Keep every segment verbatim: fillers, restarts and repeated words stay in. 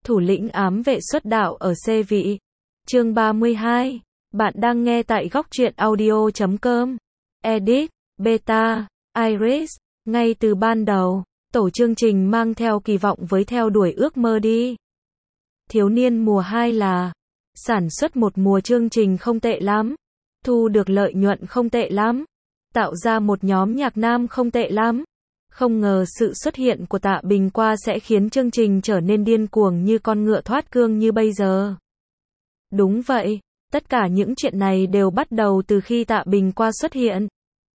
Thủ lĩnh ám vệ xuất đạo ở C vị. Chương ba mươi hai. Bạn đang nghe tại góc truyện audio chấm com. Edit, Beta, Iris. Ngay từ ban đầu, tổ chương trình mang theo kỳ vọng với theo đuổi ước mơ đi. Thiếu niên mùa hai là sản xuất một mùa chương trình không tệ lắm, thu được lợi nhuận không tệ lắm, tạo ra một nhóm nhạc nam không tệ lắm. Không ngờ sự xuất hiện của Tạ Bình Qua sẽ khiến chương trình trở nên điên cuồng như con ngựa thoát cương như bây giờ. Đúng vậy, tất cả những chuyện này đều bắt đầu từ khi Tạ Bình Qua xuất hiện.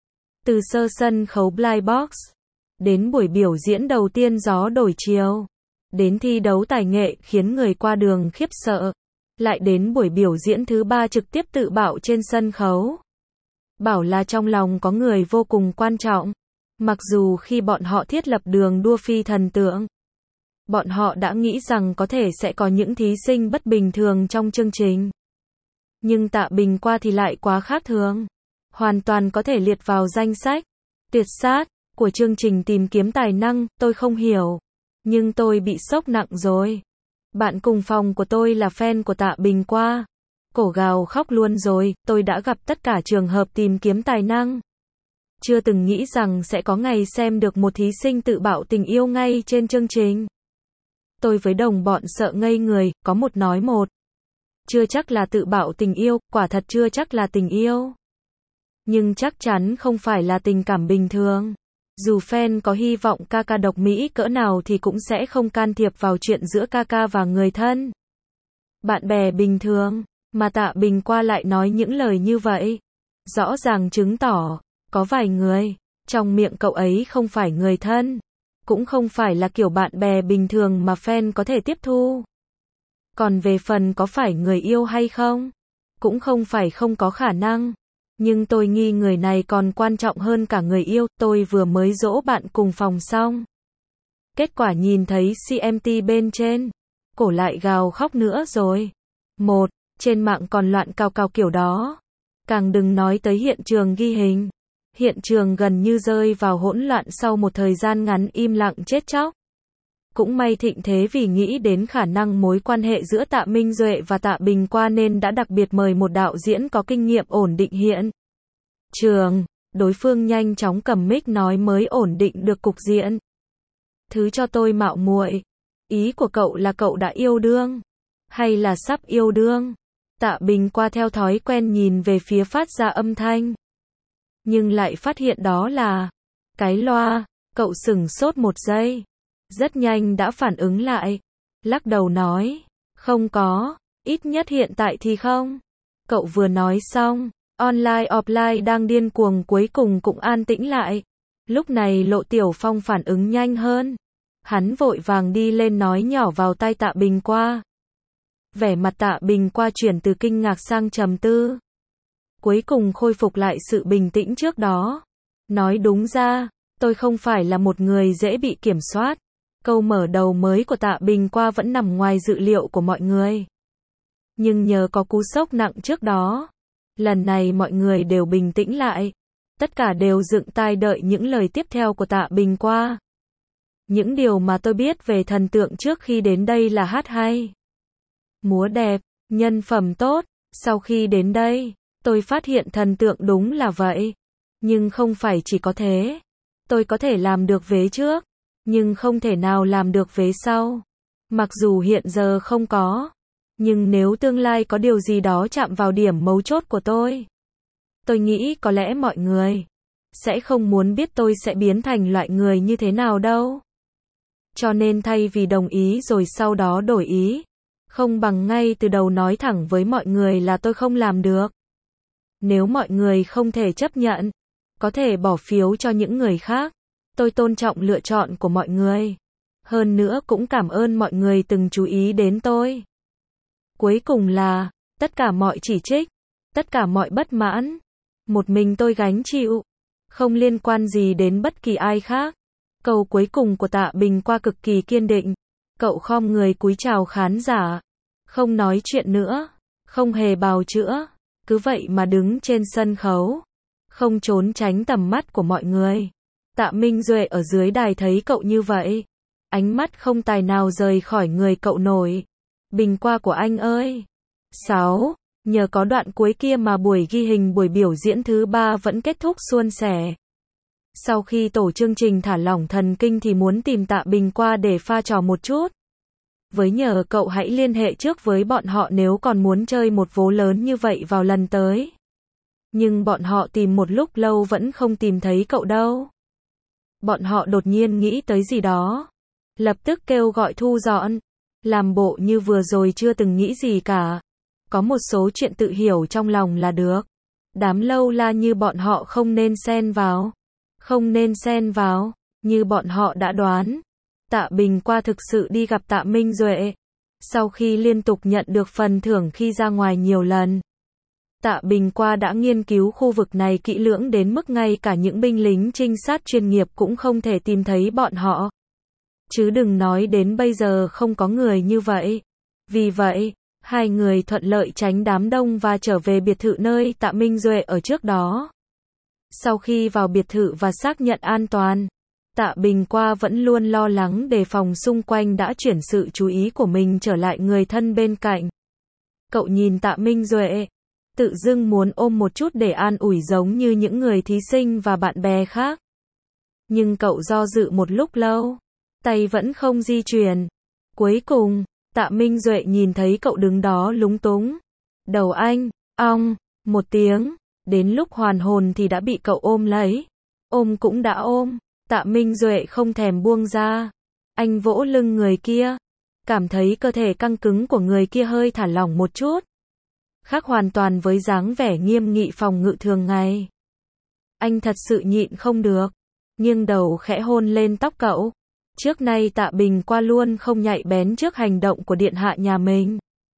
Từ sơ sân khấu Blind Box, đến buổi biểu diễn đầu tiên gió đổi chiều, đến thi đấu tài nghệ khiến người qua đường khiếp sợ, lại đến buổi biểu diễn thứ ba trực tiếp tự bạo trên sân khấu. Bảo là trong lòng có người vô cùng quan trọng. Mặc dù khi bọn họ thiết lập đường đua phi thần tượng, bọn họ đã nghĩ rằng có thể sẽ có những thí sinh bất bình thường trong chương trình. Nhưng Tạ Bình Qua thì lại quá khác thường. Hoàn toàn có thể liệt vào danh sách tuyệt sát của chương trình tìm kiếm tài năng. Tôi không hiểu, nhưng tôi bị sốc nặng rồi. Bạn cùng phòng của tôi là fan của Tạ Bình Qua. Cổ gào khóc luôn rồi. Tôi đã gặp tất cả trường hợp tìm kiếm tài năng. Chưa từng nghĩ rằng sẽ có ngày xem được một thí sinh tự bạo tình yêu ngay trên chương trình. Tôi với đồng bọn sợ ngây người, có một nói một. Chưa chắc là tự bạo tình yêu, quả thật chưa chắc là tình yêu. Nhưng chắc chắn không phải là tình cảm bình thường. Dù fan có hy vọng ca ca độc mỹ cỡ nào thì cũng sẽ không can thiệp vào chuyện giữa ca ca và người thân. Bạn bè bình thường, mà Tạ Bình Qua lại nói những lời như vậy. Rõ ràng chứng tỏ, có vài người, trong miệng cậu ấy không phải người thân, cũng không phải là kiểu bạn bè bình thường mà fan có thể tiếp thu. Còn về phần có phải người yêu hay không, cũng không phải không có khả năng. Nhưng tôi nghi người này còn quan trọng hơn cả người yêu. Tôi vừa mới dỗ bạn cùng phòng xong. Kết quả nhìn thấy xê em tê bên trên, cổ lại gào khóc nữa rồi. Một, trên mạng còn loạn cao cao kiểu đó. Càng đừng nói tới hiện trường ghi hình. Hiện trường gần như rơi vào hỗn loạn sau một thời gian ngắn im lặng chết chóc. Cũng may thịnh thế vì nghĩ đến khả năng mối quan hệ giữa Tạ Minh Duệ và Tạ Bình Qua nên đã đặc biệt mời một đạo diễn có kinh nghiệm ổn định hiện trường. Đối phương nhanh chóng cầm mic nói mới ổn định được cục diện. Thứ cho tôi mạo muội. Ý của cậu là cậu đã yêu đương? Hay là sắp yêu đương? Tạ Bình Qua theo thói quen nhìn về phía phát ra âm thanh. Nhưng lại phát hiện đó là cái loa. Cậu sửng sốt một giây, rất nhanh đã phản ứng lại, lắc đầu nói, không có, ít nhất hiện tại thì không. Cậu vừa nói xong, online offline đang điên cuồng cuối cùng cũng an tĩnh lại. Lúc này Lộ Tiểu Phong phản ứng nhanh hơn. Hắn vội vàng đi lên nói nhỏ vào tai Tạ Bình Qua. Vẻ mặt Tạ Bình Qua chuyển từ kinh ngạc sang trầm tư. Cuối cùng khôi phục lại sự bình tĩnh trước đó. Nói đúng ra, tôi không phải là một người dễ bị kiểm soát. Câu mở đầu mới của Tạ Bình Qua vẫn nằm ngoài dự liệu của mọi người. Nhưng nhờ có cú sốc nặng trước đó, lần này mọi người đều bình tĩnh lại. Tất cả đều dựng tai đợi những lời tiếp theo của Tạ Bình Qua. Những điều mà tôi biết về thần tượng trước khi đến đây là hát hay, múa đẹp, nhân phẩm tốt. Sau khi đến đây, tôi phát hiện thần tượng đúng là vậy. Nhưng không phải chỉ có thế. Tôi có thể làm được vế trước, nhưng không thể nào làm được vế sau. Mặc dù hiện giờ không có, nhưng nếu tương lai có điều gì đó chạm vào điểm mấu chốt của tôi, tôi nghĩ có lẽ mọi người sẽ không muốn biết tôi sẽ biến thành loại người như thế nào đâu. Cho nên thay vì đồng ý rồi sau đó đổi ý, không bằng ngay từ đầu nói thẳng với mọi người là tôi không làm được. Nếu mọi người không thể chấp nhận, có thể bỏ phiếu cho những người khác. Tôi tôn trọng lựa chọn của mọi người. Hơn nữa cũng cảm ơn mọi người từng chú ý đến tôi. Cuối cùng là, tất cả mọi chỉ trích, tất cả mọi bất mãn, một mình tôi gánh chịu. Không liên quan gì đến bất kỳ ai khác. Câu cuối cùng của Tạ Bình Qua cực kỳ kiên định. Cậu khom người cúi chào khán giả. Không nói chuyện nữa. Không hề bào chữa. Cứ vậy mà đứng trên sân khấu. Không trốn tránh tầm mắt của mọi người. Tạ Minh Duệ ở dưới đài thấy cậu như vậy, Ánh mắt không tài nào rời khỏi người cậu nổi. Bình qua của anh ơi. sáu. Nhờ có đoạn cuối kia mà buổi ghi hình buổi biểu diễn thứ ba vẫn kết thúc suôn sẻ. Sau khi tổ chương trình thả lỏng thần kinh thì muốn tìm Tạ Bình qua để pha trò một chút. Với nhờ cậu hãy liên hệ trước với bọn họ nếu còn muốn chơi một vố lớn như vậy vào lần tới. Nhưng bọn họ tìm một lúc lâu vẫn không tìm thấy cậu đâu. Bọn họ đột nhiên nghĩ tới gì đó. Lập tức kêu gọi thu dọn. Làm bộ như vừa rồi chưa từng nghĩ gì cả. Có một số chuyện tự hiểu trong lòng là được. Đám lâu la như bọn họ không nên xen vào. Không nên xen vào. Như bọn họ đã đoán. Tạ Bình qua thực sự đi gặp Tạ Minh Duệ. Sau khi liên tục nhận được phần thưởng khi ra ngoài nhiều lần. Tạ Bình qua đã nghiên cứu khu vực này kỹ lưỡng đến mức ngay cả những binh lính trinh sát chuyên nghiệp cũng không thể tìm thấy bọn họ. Chứ đừng nói đến bây giờ không có người như vậy. Vì vậy, hai người thuận lợi tránh đám đông và trở về biệt thự nơi Tạ Minh Duệ ở trước đó. Sau khi vào biệt thự và xác nhận an toàn, Tạ Bình qua vẫn luôn lo lắng đề phòng xung quanh đã chuyển sự chú ý của mình trở lại người thân bên cạnh. Cậu nhìn Tạ Minh Duệ, tự dưng muốn ôm một chút để an ủi giống như những người thí sinh và bạn bè khác. Nhưng cậu do dự một lúc lâu, tay vẫn không di chuyển. Cuối cùng, Tạ Minh Duệ nhìn thấy cậu đứng đó lúng túng. Đầu anh, ong, một tiếng, đến lúc hoàn hồn thì đã bị cậu ôm lấy. Ôm cũng đã ôm, Tạ Minh Duệ không thèm buông ra. Anh vỗ lưng người kia, cảm thấy cơ thể căng cứng của người kia hơi thả lỏng một chút. Khác hoàn toàn với dáng vẻ nghiêm nghị phòng ngự thường ngày. Anh thật sự nhịn không được, nghiêng đầu khẽ hôn lên tóc cậu. Trước nay Tạ Bình qua luôn không nhạy bén trước hành động của điện hạ nhà mình.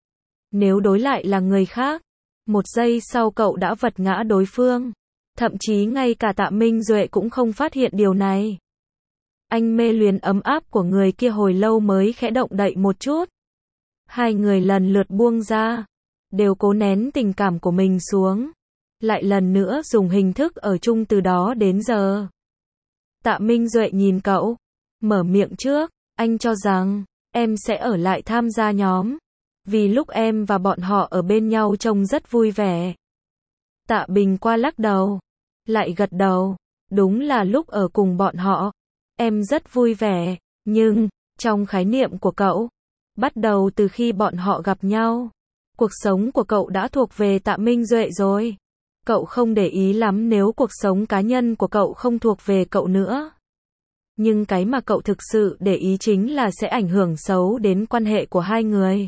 Nếu đối lại là người khác, một giây sau cậu đã vật ngã đối phương. Thậm chí ngay cả Tạ Minh Duệ cũng không phát hiện điều này. Anh mê luyến ấm áp của người kia hồi lâu mới khẽ động đậy một chút. Hai người lần lượt buông ra, đều cố nén tình cảm của mình xuống. Lại lần nữa dùng hình thức ở chung từ đó đến giờ. Tạ Minh Duệ nhìn cậu, mở miệng trước, anh cho rằng, em sẽ ở lại tham gia nhóm. Vì lúc em và bọn họ ở bên nhau trông rất vui vẻ. Tạ Bình qua lắc đầu, lại gật đầu, đúng là lúc ở cùng bọn họ, em rất vui vẻ, nhưng, trong khái niệm của cậu, bắt đầu từ khi bọn họ gặp nhau, cuộc sống của cậu đã thuộc về Tạ Minh Duệ rồi. Cậu không để ý lắm nếu cuộc sống cá nhân của cậu không thuộc về cậu nữa. Nhưng cái mà cậu thực sự để ý chính là sẽ ảnh hưởng xấu đến quan hệ của hai người.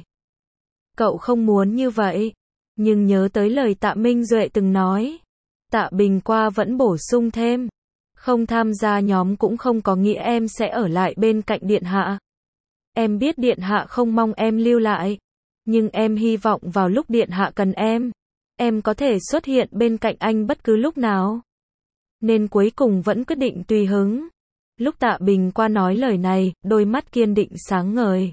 Cậu không muốn như vậy, nhưng nhớ tới lời Tạ Minh Duệ từng nói. Tạ Bình qua vẫn bổ sung thêm. Không tham gia nhóm cũng không có nghĩa em sẽ ở lại bên cạnh điện hạ. Em biết điện hạ không mong em lưu lại. Nhưng em hy vọng vào lúc điện hạ cần em, em có thể xuất hiện bên cạnh anh bất cứ lúc nào. Nên cuối cùng vẫn quyết định tùy hứng. Lúc Tạ Bình qua nói lời này, đôi mắt kiên định sáng ngời.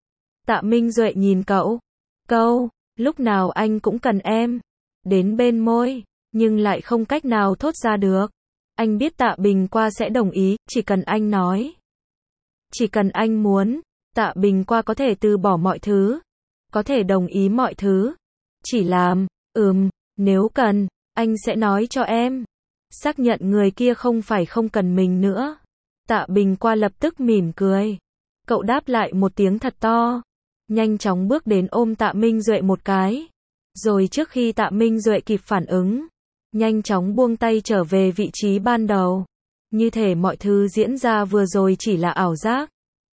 Tạ Minh Duệ nhìn cậu. Câu, lúc nào anh cũng cần em. Đến bên môi, nhưng lại không cách nào thốt ra được. Anh biết Tạ Bình qua sẽ đồng ý, chỉ cần anh nói. Chỉ cần anh muốn, Tạ Bình qua có thể từ bỏ mọi thứ. Có thể đồng ý mọi thứ. Chỉ làm, ừm, nếu cần, anh sẽ nói cho em. Xác nhận người kia không phải không cần mình nữa. Tạ Bình qua lập tức mỉm cười. Cậu đáp lại một tiếng thật to. Nhanh chóng bước đến ôm Tạ Minh Duệ một cái. Rồi trước khi Tạ Minh Duệ kịp phản ứng, nhanh chóng buông tay trở về vị trí ban đầu. Như thể mọi thứ diễn ra vừa rồi chỉ là ảo giác.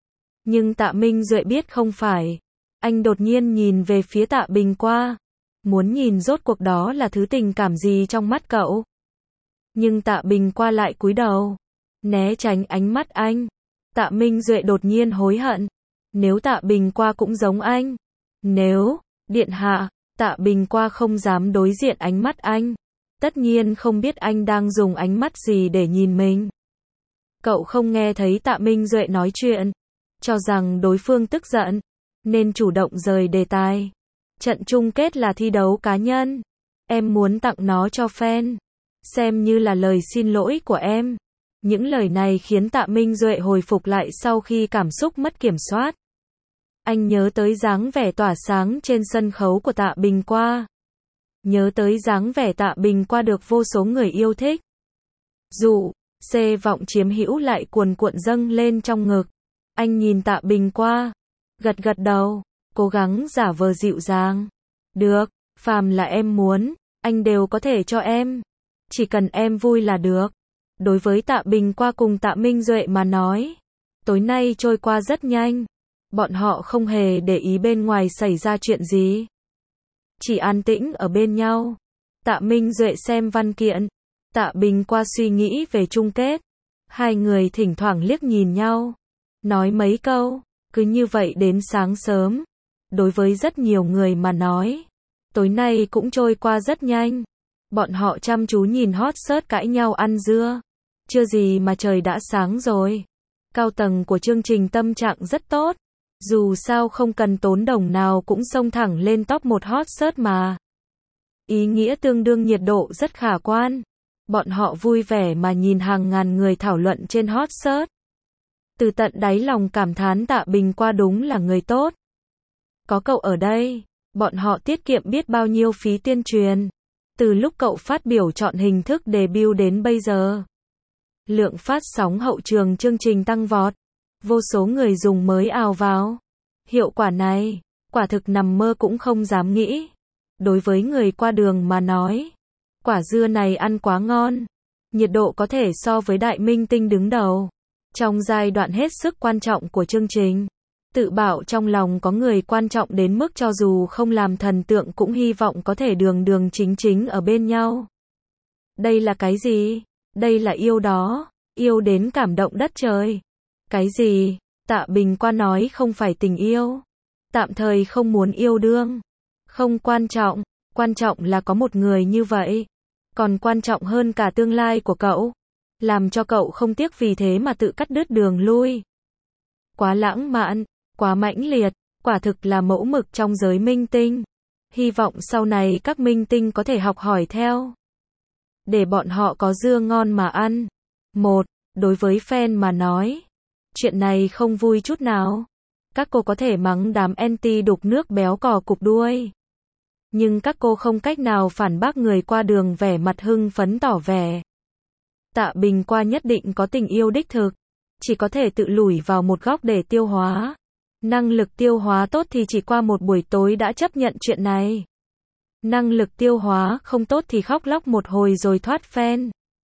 Nhưng Tạ Minh Duệ biết không phải. Anh đột nhiên nhìn về phía Tạ Bình qua. Muốn nhìn rốt cuộc đó là thứ tình cảm gì trong mắt cậu. Nhưng Tạ Bình qua lại cúi đầu, né tránh ánh mắt anh. Tạ Minh Duệ đột nhiên hối hận. Nếu Tạ Bình qua cũng giống anh. Nếu, điện hạ, Tạ Bình qua không dám đối diện ánh mắt anh. Tất nhiên không biết anh đang dùng ánh mắt gì để nhìn mình. Cậu không nghe thấy Tạ Minh Duệ nói chuyện. Cho rằng đối phương tức giận, nên chủ động rời đề tài. Trận chung kết là thi đấu cá nhân. Em muốn tặng nó cho fan. Xem như là lời xin lỗi của em. Những lời này khiến Tạ Minh Duệ hồi phục lại sau khi cảm xúc mất kiểm soát. Anh nhớ tới dáng vẻ tỏa sáng trên sân khấu của Tạ Bình Qua. Nhớ tới dáng vẻ Tạ Bình Qua được vô số người yêu thích. Dụ, xê vọng chiếm hữu lại cuồn cuộn dâng lên trong ngực. Anh nhìn Tạ Bình Qua, gật gật đầu, cố gắng giả vờ dịu dàng. Được, phàm là em muốn, anh đều có thể cho em. Chỉ cần em vui là được. Đối với Tạ Bình Qua cùng Tạ Minh Duệ mà nói, tối nay trôi qua rất nhanh. Bọn họ không hề để ý bên ngoài xảy ra chuyện gì. Chỉ an tĩnh ở bên nhau. Tạ Minh Duệ xem văn kiện. Tạ Bình Qua suy nghĩ về chung kết. Hai người thỉnh thoảng liếc nhìn nhau. Nói mấy câu. Cứ như vậy đến sáng sớm. Đối với rất nhiều người mà nói, tối nay cũng trôi qua rất nhanh. Bọn họ chăm chú nhìn hot search cãi nhau ăn dưa. Chưa gì mà trời đã sáng rồi. Cao tầng của chương trình tâm trạng rất tốt. Dù sao không cần tốn đồng nào cũng xông thẳng lên top một hot search mà. Ý nghĩa tương đương nhiệt độ rất khả quan. Bọn họ vui vẻ mà nhìn hàng ngàn người thảo luận trên hot search. Từ tận đáy lòng cảm thán Tạ Bình Qua đúng là người tốt. Có cậu ở đây, bọn họ tiết kiệm biết bao nhiêu phí tuyên truyền. Từ lúc cậu phát biểu chọn hình thức debut đến bây giờ, lượng phát sóng hậu trường chương trình tăng vọt. Vô số người dùng mới ào vào. Hiệu quả này, quả thực nằm mơ cũng không dám nghĩ. Đối với người qua đường mà nói, quả dưa này ăn quá ngon. Nhiệt độ có thể so với đại minh tinh đứng đầu. Trong giai đoạn hết sức quan trọng của chương trình, tự bảo trong lòng có người quan trọng đến mức cho dù không làm thần tượng cũng hy vọng có thể đường đường chính chính ở bên nhau. Đây là cái gì? Đây là yêu đó. Yêu đến cảm động đất trời. Cái gì? Tạ Bình Qua nói không phải tình yêu. Tạm thời không muốn yêu đương. Không quan trọng. Quan trọng là có một người như vậy. Còn quan trọng hơn cả tương lai của cậu. Làm cho cậu không tiếc vì thế mà tự cắt đứt đường lui. Quá lãng mạn. Quá mãnh liệt. Quả thực là mẫu mực trong giới minh tinh. Hy vọng sau này các minh tinh có thể học hỏi theo. Để bọn họ có dưa ngon mà ăn. Một. Đối với fan mà nói, chuyện này không vui chút nào. Các cô có thể mắng đám anti đục nước béo cò cục đuôi. Nhưng các cô không cách nào phản bác người qua đường vẻ mặt hưng phấn tỏ vẻ. Tạ Bình Qua nhất định có tình yêu đích thực. Chỉ có thể tự lủi vào một góc để tiêu hóa. Năng lực tiêu hóa tốt thì chỉ qua một buổi tối đã chấp nhận chuyện này. Năng lực tiêu hóa không tốt thì khóc lóc một hồi rồi thoát fan.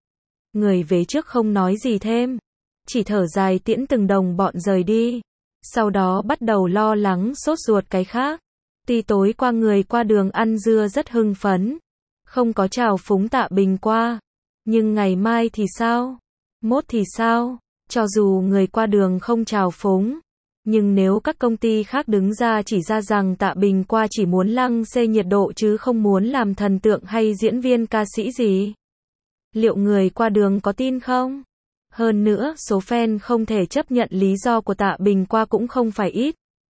Người về trước không nói gì thêm. Chỉ thở dài tiễn từng đồng bọn rời đi. Sau đó bắt đầu lo lắng sốt ruột cái khác. Tuy tối qua người qua đường ăn dưa rất hưng phấn. Không có chào phúng Tạ Bình Qua. Nhưng ngày mai thì sao? Mốt thì sao? Cho dù người qua đường không chào phúng. Nhưng nếu các công ty khác đứng ra chỉ ra rằng Tạ Bình Qua chỉ muốn lăng xê nhiệt độ chứ không muốn làm thần tượng hay diễn viên ca sĩ gì. Liệu người qua đường có tin không? Hơn nữa, số fan không thể chấp nhận lý do của Tạ Bình Qua cũng không phải ít.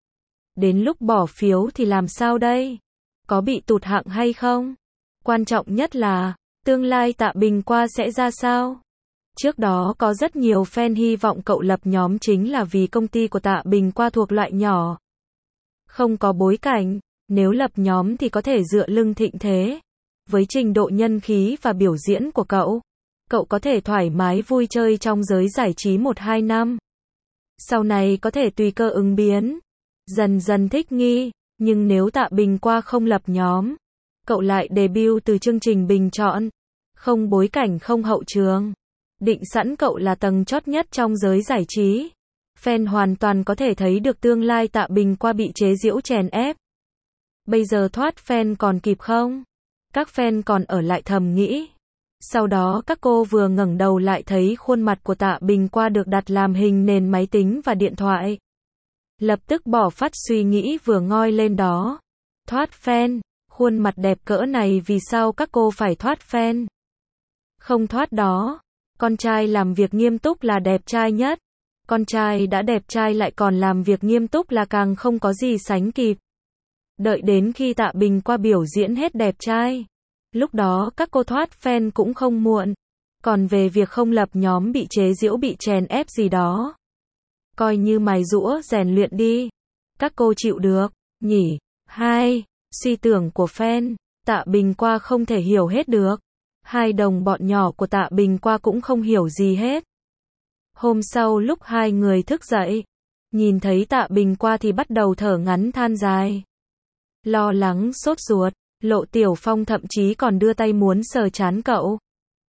Đến lúc bỏ phiếu thì làm sao đây? Có bị tụt hạng hay không? Quan trọng nhất là, tương lai Tạ Bình Qua sẽ ra sao? Trước đó có rất nhiều fan hy vọng cậu lập nhóm chính là vì công ty của Tạ Bình Qua thuộc loại nhỏ. Không có bối cảnh, nếu lập nhóm thì có thể dựa lưng thịnh thế. Với trình độ nhân khí và biểu diễn của cậu, cậu có thể thoải mái vui chơi trong giới giải trí một hai năm. Sau này có thể tùy cơ ứng biến, dần dần thích nghi, nhưng nếu Tạ Bình Qua không lập nhóm, cậu lại debut từ chương trình bình chọn, không bối cảnh không hậu trường, định sẵn cậu là tầng chót nhất trong giới giải trí. Fan hoàn toàn có thể thấy được tương lai Tạ Bình Qua bị chế giễu chèn ép. Bây giờ thoát fan còn kịp không? Các fan còn ở lại thầm nghĩ. Sau đó các cô vừa ngẩng đầu lại thấy khuôn mặt của Tạ Bình Qua được đặt làm hình nền máy tính và điện thoại. Lập tức bỏ phát suy nghĩ vừa ngoi lên đó. Thoát fan, khuôn mặt đẹp cỡ này vì sao các cô phải thoát fan? Không thoát đó. Con trai làm việc nghiêm túc là đẹp trai nhất. Con trai đã đẹp trai lại còn làm việc nghiêm túc là càng không có gì sánh kịp. Đợi đến khi Tạ Bình Qua biểu diễn hết đẹp trai. Lúc đó các cô thoát fan cũng không muộn. Còn về việc không lập nhóm bị chế giễu bị chèn ép gì đó, coi như mài giũa rèn luyện đi. Các cô chịu được, nhỉ? hai. Suy tưởng của fan. Tạ Bình Qua không thể hiểu hết được. Hai đồng bọn nhỏ của Tạ Bình Qua cũng không hiểu gì hết. Hôm sau lúc hai người thức dậy, nhìn thấy Tạ Bình Qua thì bắt đầu thở ngắn than dài. Lo lắng, sốt ruột, Lộ Tiểu Phong thậm chí còn đưa tay muốn sờ trán cậu.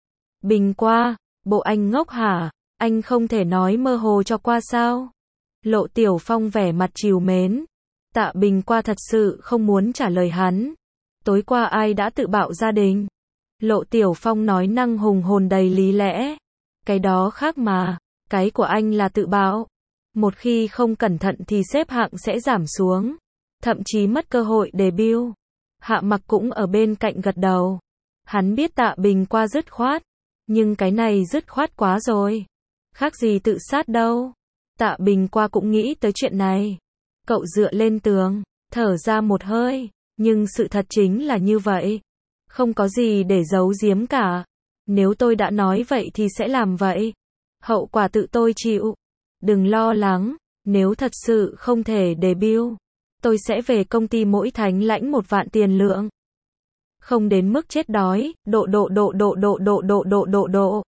Bình Qua, bộ anh ngốc hả? Anh không thể nói mơ hồ cho qua sao? Lộ Tiểu Phong vẻ mặt trìu mến. Tạ Bình Qua thật sự không muốn trả lời hắn. Tối qua ai đã tự bạo gia đình? Lộ Tiểu Phong nói năng hùng hồn đầy lý lẽ. Cái đó khác mà, cái của anh là tự bạo. Một khi không cẩn thận thì xếp hạng sẽ giảm xuống, thậm chí mất cơ hội debut. Hạ Mặc cũng ở bên cạnh gật đầu. Hắn biết Tạ Bình Qua dứt khoát, nhưng cái này dứt khoát quá rồi. Khác gì tự sát đâu. Tạ Bình Qua cũng nghĩ tới chuyện này. Cậu dựa lên tường, thở ra một hơi, nhưng sự thật chính là như vậy. Không có gì để giấu giếm cả. Nếu tôi đã nói vậy thì sẽ làm vậy. Hậu quả tự tôi chịu. Đừng lo lắng, nếu thật sự không thể debut, tôi sẽ về công ty mỗi tháng lãnh một vạn tiền lượng. Không đến mức chết đói, độ độ độ độ độ độ độ độ độ độ.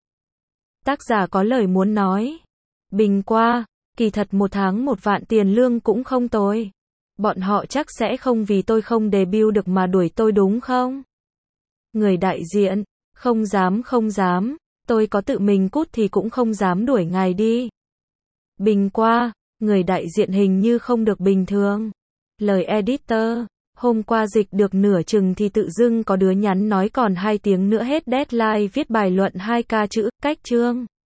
Tác giả có lời muốn nói. Bình Qua, kỳ thật một tháng một vạn tiền lương cũng không tồi. Bọn họ chắc sẽ không vì tôi không debut được mà đuổi tôi đúng không? Người đại diện, không dám không dám, tôi có tự mình cút thì cũng không dám đuổi ngài đi. Bình Qua, người đại diện hình như không được bình thường. Lời editor, hôm qua dịch được nửa chừng thì tự dưng có đứa nhắn nói còn hai tiếng nữa hết deadline viết bài luận hai ca chữ, cách chương.